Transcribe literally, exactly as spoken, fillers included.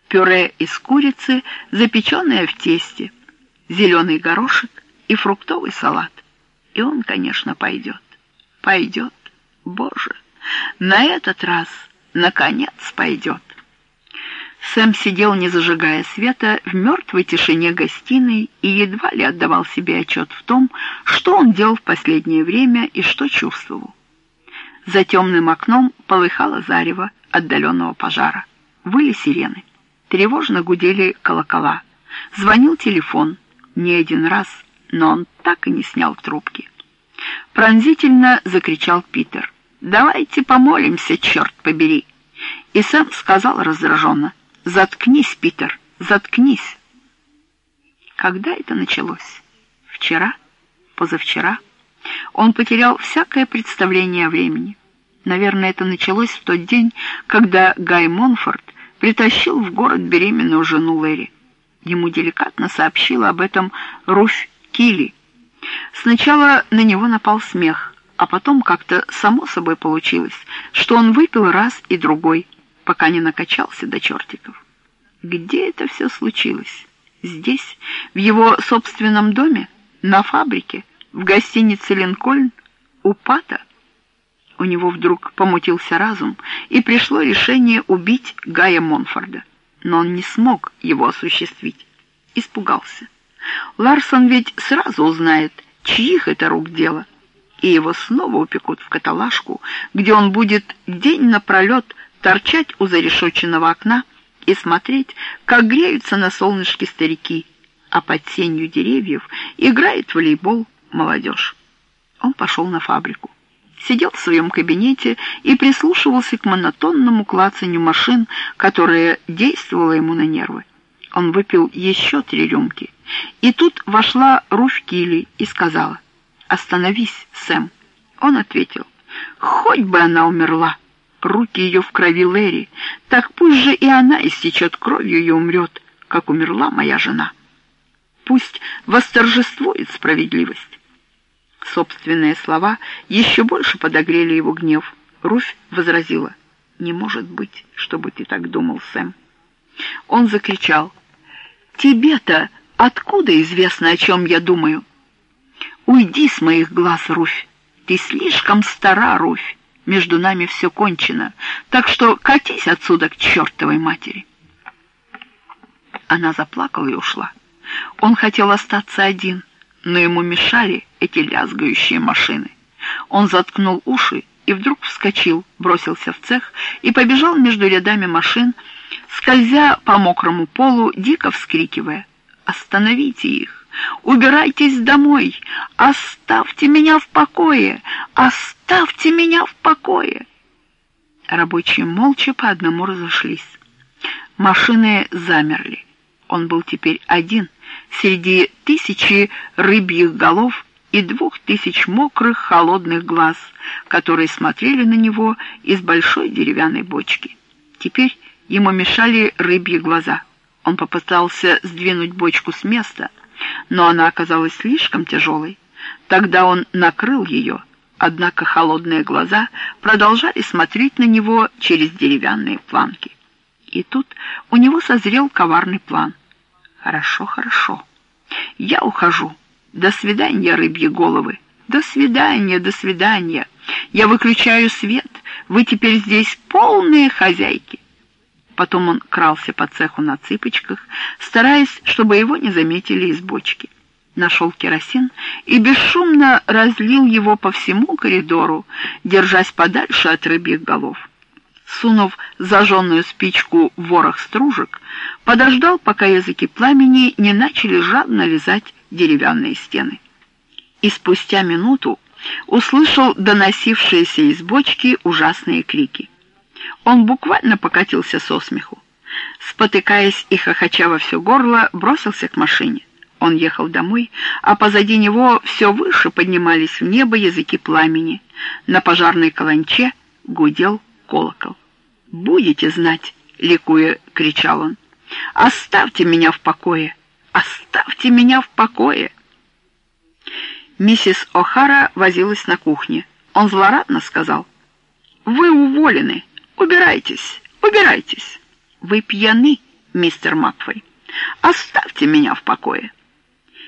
пюре из курицы, запеченное в тесте, зеленый горошек и фруктовый салат. И он, конечно, пойдет. Пойдет. Боже, на этот раз, наконец, пойдет. Сэм сидел, не зажигая света, в мертвой тишине гостиной и едва ли отдавал себе отчет в том, что он делал в последнее время и что чувствовал. За темным окном полыхало зарево отдаленного пожара. Выли сирены. Тревожно гудели колокола. Звонил телефон. Не один раз, но он так и не снял трубки. Пронзительно закричал Питер: «Давайте помолимся, черт побери!» И Сэм сказал раздраженно: «Заткнись, Питер, заткнись!» Когда это началось? Вчера? Позавчера? Он потерял всякое представление о времени. Наверное, это началось в тот день, когда Гай Монфорд притащил в город беременную жену Лэри. Ему деликатно сообщила об этом Руфь Килли. Сначала на него напал смех, а потом как-то само собой получилось, что он выпил раз и другой, пока не накачался до чертиков. Где это все случилось? Здесь, в его собственном доме, на фабрике, в гостинице «Линкольн», у Пата? У него вдруг помутился разум, и пришло решение убить Гая Монфорда. Но он не смог его осуществить. Испугался. Ларсон ведь сразу узнает, чьих это рук дело, и его снова упекут в каталажку, где он будет день напролет торчать у зарешоченного окна и смотреть, как греются на солнышке старики, а под сенью деревьев играет в волейбол молодежь. Он пошел на фабрику. Сидел в своем кабинете и прислушивался к монотонному клацанью машин, которое действовало ему на нервы. Он выпил еще три рюмки. И тут вошла Руфь Килли и сказала: «Остановись, Сэм». Он ответил: «Хоть бы она умерла. Руки ее в крови Лэри. Так пусть же и она истечет кровью и умрет, как умерла моя жена. Пусть восторжествует справедливость». Собственные слова еще больше подогрели его гнев. Руфь возразила: «Не может быть, чтобы ты так думал, Сэм». Он закричал: «Тебе-то откуда известно, о чем я думаю?» «Уйди с моих глаз, Руфь. Ты слишком стара, Руфь. Между нами все кончено, так что катись отсюда к чертовой матери». Она заплакала и ушла. Он хотел остаться один, но ему мешали эти лязгающие машины. Он заткнул уши и вдруг вскочил, бросился в цех и побежал между рядами машин, скользя по мокрому полу, дико вскрикивая: «Остановите их! Убирайтесь домой! Оставьте меня в покое! Оставьте меня в покое!» Рабочие молча по одному разошлись. Машины замерли. Он был теперь один среди тысячи рыбьих голов и двух тысяч мокрых холодных глаз, которые смотрели на него из большой деревянной бочки. Теперь ему мешали рыбьи глаза. Он попытался сдвинуть бочку с места, но она оказалась слишком тяжелой. Тогда он накрыл ее, однако холодные глаза продолжали смотреть на него через деревянные планки. И тут у него созрел коварный план. «Хорошо, хорошо. Я ухожу. До свидания, рыбьи головы. До свидания, до свидания. Я выключаю свет. Вы теперь здесь полные хозяйки». Потом он крался по цеху на цыпочках, стараясь, чтобы его не заметили из бочки. Нашел керосин и бесшумно разлил его по всему коридору, держась подальше от рыбьих голов. Сунув зажженную спичку в ворох стружек, подождал, пока языки пламени не начали жадно лизать деревянные стены. И спустя минуту услышал доносившиеся из бочки ужасные крики. Он буквально покатился со смеху. Спотыкаясь и хохоча во все горло, бросился к машине. Он ехал домой, а позади него все выше поднимались в небо языки пламени. На пожарной каланче гудел колокол. «Будете знать!» — ликуя, кричал он. «Оставьте меня в покое! Оставьте меня в покое!» Миссис О'Хара возилась на кухне. Он злорадно сказал: «Вы уволены! Убирайтесь! Убирайтесь! Вы пьяны!» — мистер Макфей. «Оставьте меня в покое».